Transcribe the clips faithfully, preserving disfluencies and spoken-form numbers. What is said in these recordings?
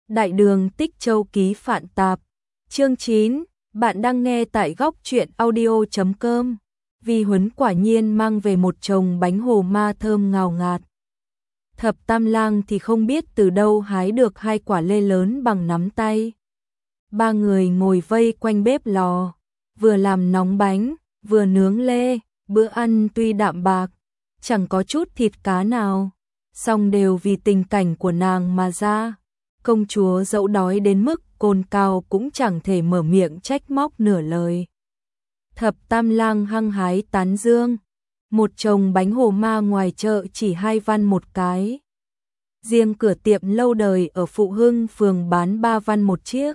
Đại đường Tích Châu ký Phạn Tạp. Chương chín, bạn đang nghe tại góc truyện audio chấm com. Vi Huấn quả nhiên mang về một chồng bánh hồ ma thơm ngào ngạt. Thập Tam Lang thì không biết từ đâu hái được hai quả lê lớn bằng nắm tay. Ba người ngồi vây quanh bếp lò, vừa làm nóng bánh, vừa nướng lê, bữa ăn tuy đạm bạc, chẳng có chút thịt cá nào, song đều vì tình cảnh của nàng mà ra. Công chúa dẫu đói đến mức cồn cào cũng chẳng thể mở miệng trách móc nửa lời. Thập Tam Lang hăng hái tán dương, một chồng bánh hồ ma ngoài chợ chỉ hai văn một cái. Riêng cửa tiệm lâu đời ở Phụ Hưng phường bán ba văn một chiếc.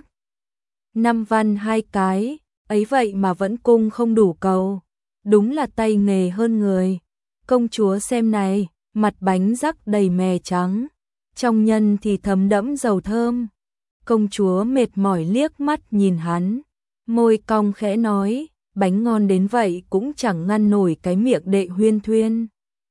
Năm văn hai cái, ấy vậy mà vẫn cung không đủ cầu. Đúng là tay nghề hơn người. Công chúa xem này, mặt bánh rắc đầy mè trắng, trong nhân thì thấm đẫm dầu thơm. Công chúa mệt mỏi liếc mắt nhìn hắn, môi cong khẽ nói, bánh ngon đến vậy cũng chẳng ngăn nổi cái miệng đệ Huyên Thuyên.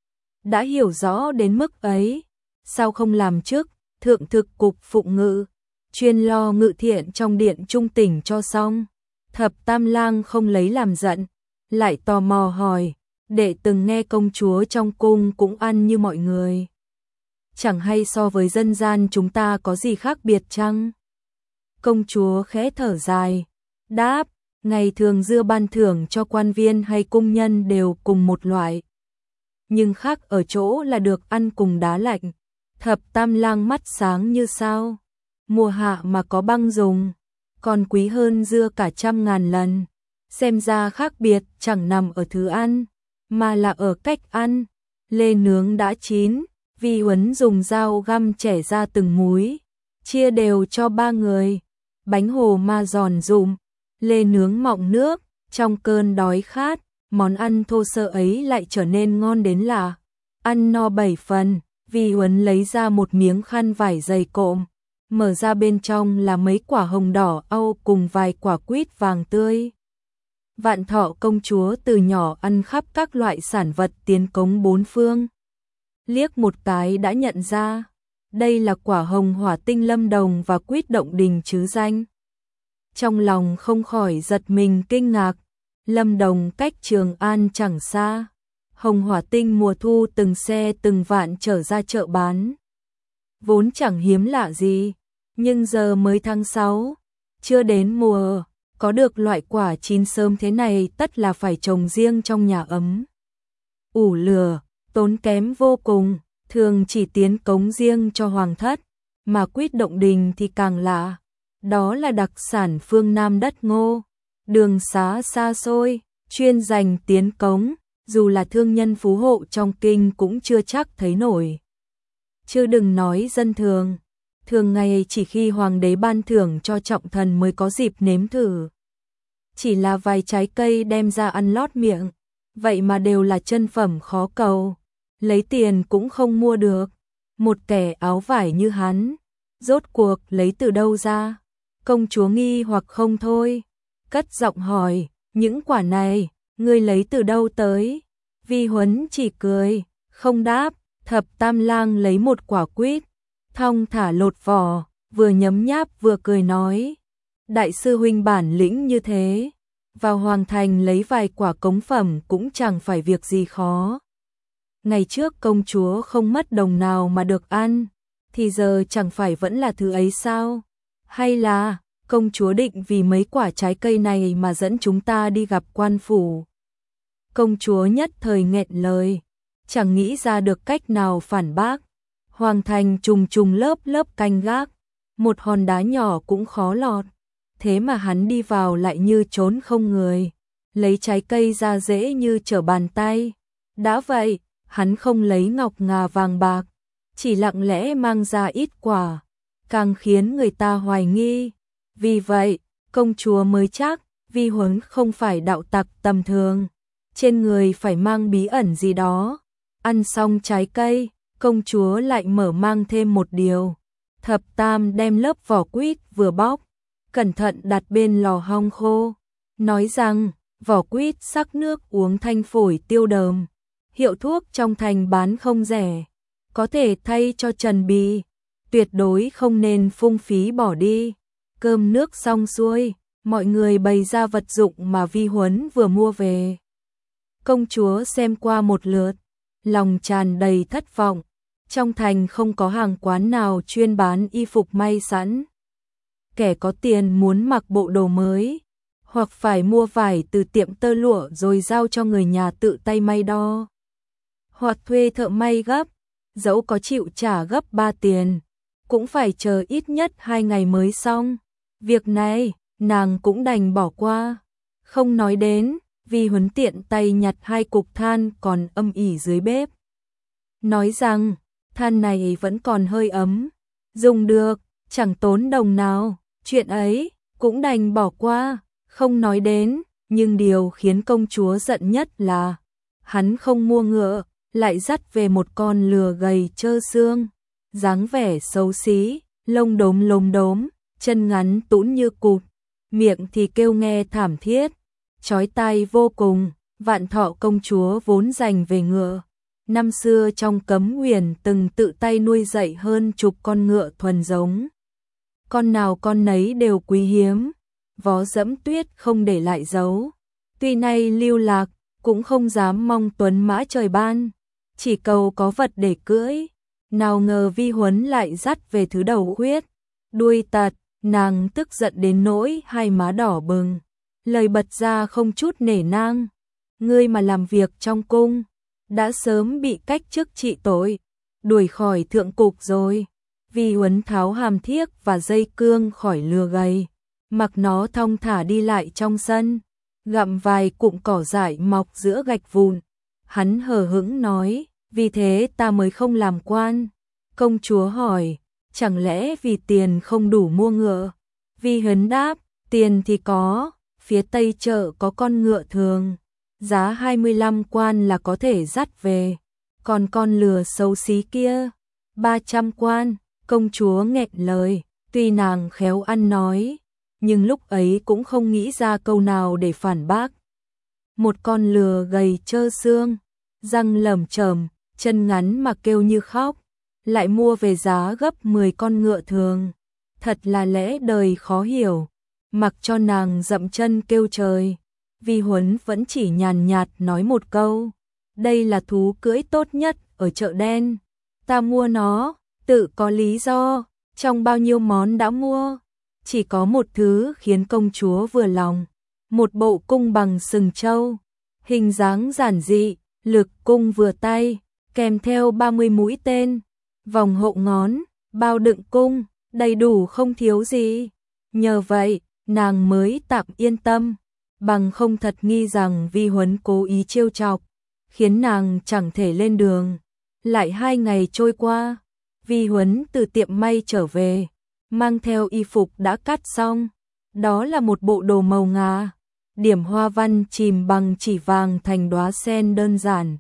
Đã hiểu rõ đến mức ấy, sao không làm trước thượng thực cục phụng ngự, chuyên lo ngự thiện trong điện trung tỉnh cho xong. Thập Tam Lang không lấy làm giận, lại tò mò hỏi, đệ từng nghe công chúa trong cung cũng ăn như mọi người, chẳng hay so với dân gian chúng ta có gì khác biệt chăng? Công chúa khẽ thở dài, đáp, ngày thường dưa ban thưởng cho quan viên hay cung nhân đều cùng một loại, nhưng khác ở chỗ là được ăn cùng đá lạnh. Thập Tam Lang mắt sáng như sao, mùa hạ mà có băng dùng, còn quý hơn dưa cả trăm ngàn lần. Xem ra khác biệt chẳng nằm ở thứ ăn, mà là ở cách ăn. Lê nướng đã chín, Vi Huấn dùng dao găm chẻ ra từng múi, chia đều cho ba người. Bánh hồ ma giòn rụm, lê nướng mọng nước, trong cơn đói khát, món ăn thô sơ ấy lại trở nên ngon đến lạ. Ăn no bảy phần, Vi Huấn lấy ra một miếng khăn vải dày cộm, mở ra bên trong là mấy quả hồng đỏ au cùng vài quả quýt vàng tươi. Vạn Thọ công chúa từ nhỏ ăn khắp các loại sản vật tiến cống bốn phương. Liếc một cái đã nhận ra, đây là quả hồng hỏa tinh Lâm Đồng và quýt Động Đình chứ danh. Trong lòng không khỏi giật mình kinh ngạc, Lâm Đồng cách Trường An chẳng xa, hồng hỏa tinh mùa thu từng xe từng vạn chở ra chợ bán. Vốn chẳng hiếm lạ gì, nhưng giờ mới tháng sáu, chưa đến mùa, có được loại quả chín sớm thế này tất là phải trồng riêng trong nhà ấm. Ủ lửa, tốn kém vô cùng, thường chỉ tiến cống riêng cho hoàng thất, mà quýt Động Đình thì càng lạ. Đó là đặc sản phương Nam đất Ngô, đường xá xa xôi, chuyên dành tiến cống, dù là thương nhân phú hộ trong kinh cũng chưa chắc thấy nổi. Chứ đừng nói dân thường, thường ngày chỉ khi hoàng đế ban thưởng cho trọng thần mới có dịp nếm thử. Chỉ là vài trái cây đem ra ăn lót miệng, vậy mà đều là chân phẩm khó cầu, lấy tiền cũng không mua được. Một kẻ áo vải như hắn, rốt cuộc lấy từ đâu ra? Công chúa nghi hoặc không thôi, cất giọng hỏi, những quả này, ngươi lấy từ đâu tới? Vi Huấn chỉ cười, không đáp. Thập Tam Lang lấy một quả quýt, thong thả lột vỏ, vừa nhấm nháp vừa cười nói, đại sư huynh bản lĩnh như thế, vào hoàng thành lấy vài quả cống phẩm cũng chẳng phải việc gì khó. Ngày trước công chúa không mất đồng nào mà được ăn, thì giờ chẳng phải vẫn là thứ ấy sao? Hay là công chúa định vì mấy quả trái cây này mà dẫn chúng ta đi gặp quan phủ? Công chúa nhất thời nghẹn lời, chẳng nghĩ ra được cách nào phản bác. Hoàng thành trùng trùng lớp lớp canh gác, một hòn đá nhỏ cũng khó lọt, thế mà hắn đi vào lại như trốn không người, lấy trái cây ra dễ như trở bàn tay. Đã vậy, hắn không lấy ngọc ngà vàng bạc, chỉ lặng lẽ mang ra ít quả, càng khiến người ta hoài nghi. Vì vậy, công chúa mới chắc Vi Huấn không phải đạo tặc tầm thường, trên người phải mang bí ẩn gì đó. Ăn xong trái cây, công chúa lại mở mang thêm một điều. Thập Tam đem lớp vỏ quýt vừa bóc, cẩn thận đặt bên lò hong khô, nói rằng vỏ quýt sắc nước uống thanh phổi tiêu đờm, hiệu thuốc trong thành bán không rẻ, có thể thay cho trần bì. tuyệt đối không nên phung phí bỏ đi. Cơm nước xong xuôi, mọi người bày ra vật dụng mà Vi Huấn vừa mua về. Công chúa xem qua một lượt, lòng tràn đầy thất vọng. Trong thành không có hàng quán nào chuyên bán y phục may sẵn. Kẻ có tiền muốn mặc bộ đồ mới, hoặc phải mua vải từ tiệm tơ lụa rồi giao cho người nhà tự tay may đo, hoặc thuê thợ may gấp, dẫu có chịu trả gấp ba tiền, cũng phải chờ ít nhất hai ngày mới xong. Việc này, nàng cũng đành bỏ qua. Không nói đến, Vi Huấn tiện tay nhặt hai cục than còn âm ỉ dưới bếp. Nói rằng, than này vẫn còn hơi ấm, dùng được, chẳng tốn đồng nào. Chuyện ấy, cũng đành bỏ qua, không nói đến. Nhưng điều khiến công chúa giận nhất là, hắn không mua ngựa, lại dắt về một con lừa gầy trơ xương, dáng vẻ xấu xí, lông đốm lốm đốm, chân ngắn tũn như cụt, miệng thì kêu nghe thảm thiết, chói tai vô cùng. Vạn Thọ công chúa vốn dành về ngựa, năm xưa trong Cấm Huyền từng tự tay nuôi dạy hơn chục con ngựa thuần giống. Con nào con nấy đều quý hiếm, vó dẫm tuyết không để lại dấu. Tuy nay lưu lạc, cũng không dám mong tuấn mã trời ban, chỉ cầu có vật để cưỡi. Nào ngờ Vi Huấn lại dắt về thứ đầu khuyết, đuôi tật, nàng tức giận đến nỗi hai má đỏ bừng, lời bật ra không chút nể nang. Ngươi mà làm việc trong cung, đã sớm bị cách chức trị tội, đuổi khỏi thượng cục rồi. Vi Huấn tháo hàm thiếc và dây cương khỏi lừa gầy, mặc nó thong thả đi lại trong sân, gặm vài cụm cỏ dại mọc giữa gạch vụn. Hắn hờ hững nói, vì thế ta mới không làm quan. Công chúa hỏi, chẳng lẽ vì tiền không đủ mua ngựa? Vi Huấn đáp, tiền thì có, phía tây chợ có con ngựa thường, giá hai mươi lăm quan là có thể dắt về, còn con lừa xấu xí kia, ba trăm quan. Công chúa nghẹn lời, tuy nàng khéo ăn nói, nhưng lúc ấy cũng không nghĩ ra câu nào để phản bác. Một con lừa gầy trơ xương, răng lởm chởm, chân ngắn mà kêu như khóc, lại mua về giá gấp mười con ngựa thường. Thật là lẽ đời khó hiểu. Mặc cho nàng dậm chân kêu trời, Vi Huấn vẫn chỉ nhàn nhạt nói một câu, đây là thú cưỡi tốt nhất ở chợ đen, ta mua nó tự có lý do. Trong bao nhiêu món đã mua, chỉ có một thứ khiến công chúa vừa lòng, một bộ cung bằng sừng trâu, hình dáng giản dị, lực cung vừa tay, kèm theo ba mươi mũi tên, vòng hộ ngón, bao đựng cung, đầy đủ không thiếu gì. Nhờ vậy, nàng mới tạm yên tâm, bằng không thật nghi rằng Vi Huấn cố ý trêu chọc, khiến nàng chẳng thể lên đường. Lại hai ngày trôi qua, Vi Huấn từ tiệm may trở về, mang theo y phục đã cắt xong, đó là một bộ đồ màu ngà, điểm hoa văn chìm bằng chỉ vàng thành đóa sen đơn giản.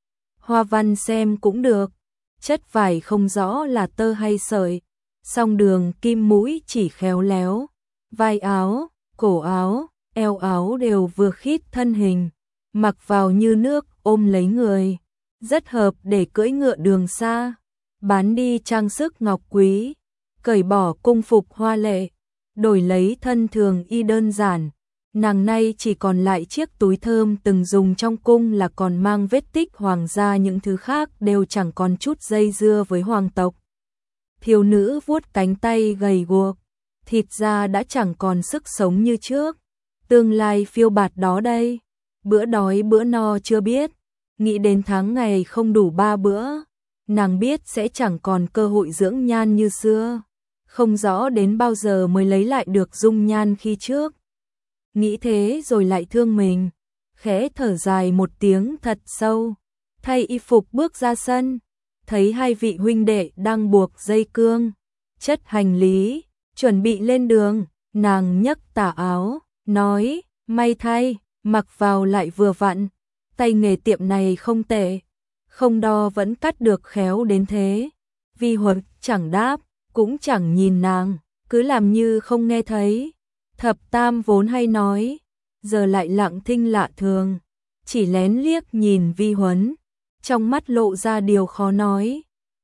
Hoa văn xem cũng được, chất vải không rõ là tơ hay sợi, song đường kim mũi chỉ khéo léo, vai áo, cổ áo, eo áo đều vừa khít thân hình, mặc vào như nước ôm lấy người, rất hợp để cưỡi ngựa đường xa. Bán đi trang sức ngọc quý, cởi bỏ cung phục hoa lệ, đổi lấy thân thường y đơn giản. Nàng nay chỉ còn lại chiếc túi thơm từng dùng trong cung là còn mang vết tích hoàng gia, những thứ khác đều chẳng còn chút dây dưa với hoàng tộc. Thiếu nữ vuốt cánh tay gầy guộc, thịt da đã chẳng còn sức sống như trước. Tương lai phiêu bạt đó đây, bữa đói bữa no chưa biết, nghĩ đến tháng ngày không đủ ba bữa. Nàng biết sẽ chẳng còn cơ hội dưỡng nhan như xưa, không rõ đến bao giờ mới lấy lại được dung nhan khi trước. Nghĩ thế rồi lại thương mình, khẽ thở dài một tiếng thật sâu, thay y phục bước ra sân, thấy hai vị huynh đệ đang buộc dây cương, chất hành lý, chuẩn bị lên đường. Nàng nhấc tà áo, nói, may thay, mặc vào lại vừa vặn, tay nghề tiệm này không tệ. Không đo vẫn cắt được khéo đến thế. Vi Huấn chẳng đáp, cũng chẳng nhìn nàng, cứ làm như không nghe thấy. Thập Tam vốn hay nói, giờ lại lặng thinh lạ thường, chỉ lén liếc nhìn Vi Huấn, trong mắt lộ ra điều khó nói.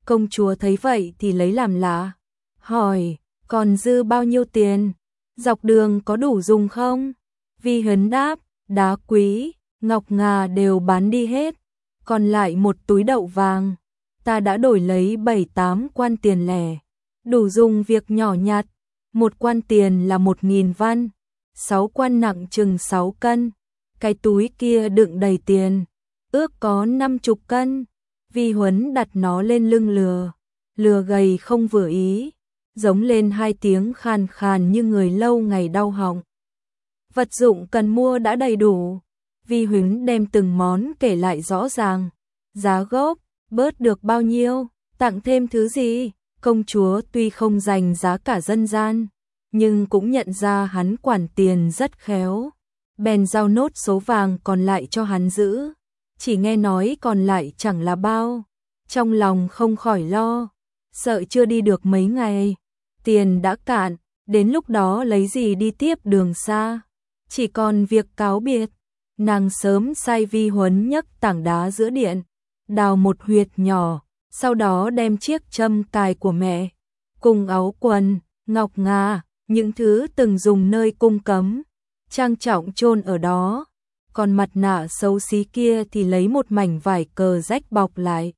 Công chúa thấy vậy thì lấy làm lạ, hỏi, còn dư bao nhiêu tiền? Dọc đường có đủ dùng không? Vi Huấn đáp, đá quý, ngọc ngà đều bán đi hết, còn lại một túi đậu vàng. Ta đã đổi lấy bảy tám quan tiền lẻ, đủ dùng việc nhỏ nhặt. Một quan tiền là một nghìn văn, sáu quan nặng chừng sáu cân. Cái túi kia đựng đầy tiền, ước có năm chục cân. Vi Huấn đặt nó lên lưng lừa, lừa gầy không vừa ý, giống lên hai tiếng khàn khàn như người lâu ngày đau họng. Vật dụng cần mua đã đầy đủ. Vi Huấn đem từng món kể lại rõ ràng, giá gốc, bớt được bao nhiêu, tặng thêm thứ gì. Công chúa tuy không dành giá cả dân gian, nhưng cũng nhận ra hắn quản tiền rất khéo, bèn giao nốt số vàng còn lại cho hắn giữ. Chỉ nghe nói còn lại chẳng là bao, trong lòng không khỏi lo, sợ chưa đi được mấy ngày, tiền đã cạn, đến lúc đó lấy gì đi tiếp đường xa. Chỉ còn việc cáo biệt, nàng sớm sai Vi Huấn nhấc tảng đá giữa điện, đào một huyệt nhỏ, sau đó đem chiếc châm cài của mẹ, cùng áo quần, ngọc ngà, những thứ từng dùng nơi cung cấm, trang trọng chôn ở đó. Còn mặt nạ xấu xí kia thì lấy một mảnh vải cờ rách bọc lại,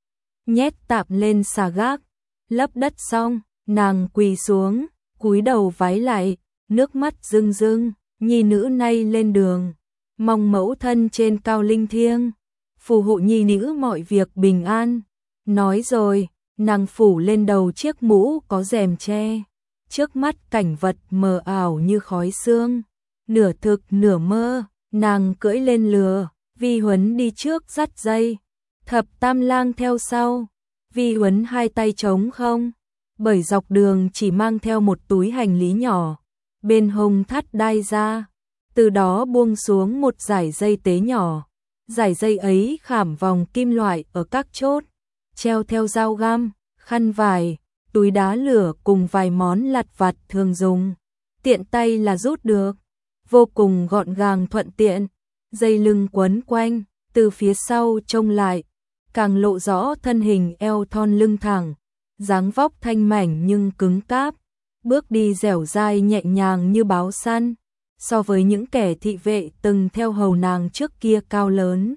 nhét tạm lên xà gác. Lấp đất xong, nàng quỳ xuống, cúi đầu vái lại, nước mắt rưng rưng. Nhi nữ nay lên đường, mong mẫu thân trên cao linh thiêng, phù hộ nhi nữ mọi việc bình an. Nói rồi, nàng phủ lên đầu chiếc mũ có rèm che, trước mắt cảnh vật mờ ảo như khói sương, nửa thực nửa mơ. Nàng cưỡi lên lừa, Vi Huấn đi trước dắt dây, Thập Tam Lang theo sau. Vi Huấn hai tay trống không, bởi dọc đường chỉ mang theo một túi hành lý nhỏ, bên hông thắt đai ra, từ đó buông xuống một dải dây tế nhỏ. Dải dây ấy khảm vòng kim loại ở các chốt, treo theo dao găm, khăn vải, túi đá lửa cùng vài món lặt vặt thường dùng, tiện tay là rút được, vô cùng gọn gàng thuận tiện. Dây lưng quấn quanh, từ phía sau trông lại, càng lộ rõ thân hình eo thon lưng thẳng, dáng vóc thanh mảnh nhưng cứng cáp, bước đi dẻo dai nhẹ nhàng như báo săn, so với những kẻ thị vệ từng theo hầu nàng trước kia cao lớn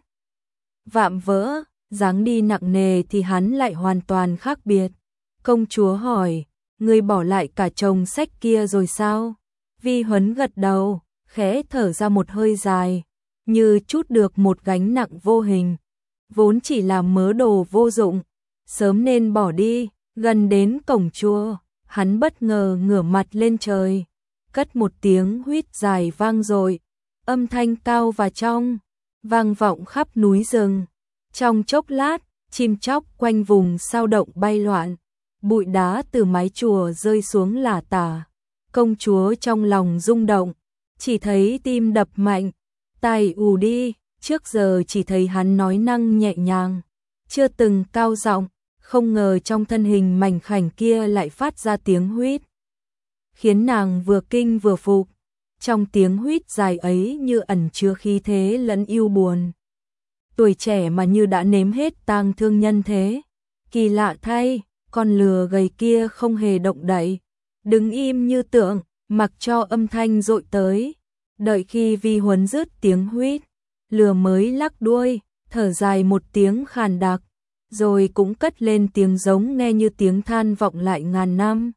vạm vỡ, dáng đi nặng nề thì hắn lại hoàn toàn khác biệt. Công chúa hỏi, ngươi bỏ lại cả chồng sách kia rồi sao? Vi Huấn gật đầu, khẽ thở ra một hơi dài, như trút được một gánh nặng vô hình, vốn chỉ là mớ đồ vô dụng, sớm nên bỏ đi. Gần đến cổng chùa, hắn bất ngờ ngửa mặt lên trời, cất một tiếng huýt dài vang dội, âm thanh cao và trong, vang vọng khắp núi rừng. Trong chốc lát, chim chóc quanh vùng sao động bay loạn, bụi đá từ mái chùa rơi xuống lả tả. Công chúa trong lòng rung động, chỉ thấy tim đập mạnh, tai ù đi. Trước giờ chỉ thấy hắn nói năng nhẹ nhàng, chưa từng cao giọng, không ngờ trong thân hình mảnh khảnh kia lại phát ra tiếng huýt, khiến nàng vừa kinh vừa phục. Trong tiếng huýt dài ấy như ẩn chứa khí thế lẫn yêu buồn. Tuổi trẻ mà như đã nếm hết tang thương nhân thế. Kỳ lạ thay, con lừa gầy kia không hề động đậy, đứng im như tượng, mặc cho âm thanh dội tới. Đợi khi Vi Huấn dứt tiếng huýt, lừa mới lắc đuôi, thở dài một tiếng khàn đặc, rồi cũng cất lên tiếng giống nghe như tiếng than vọng lại ngàn năm.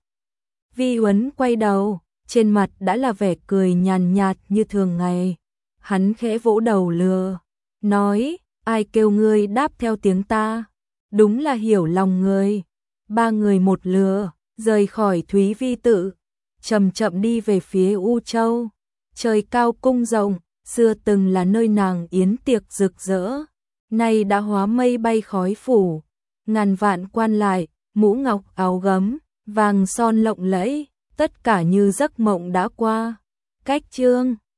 Vi Huấn quay đầu, trên mặt đã là vẻ cười nhàn nhạt như thường ngày. Hắn khẽ vỗ đầu lừa, nói, ai kêu ngươi đáp theo tiếng ta, đúng là hiểu lòng người. Ba người một lừa, rời khỏi Thúy Vi tự, chậm chậm đi về phía U Châu. Trời cao cung rộng, xưa từng là nơi nàng yến tiệc rực rỡ, nay đã hóa mây bay khói phủ, ngàn vạn quan lại, mũ ngọc áo gấm, vàng son lộng lẫy, tất cả như giấc mộng đã qua. Cách chương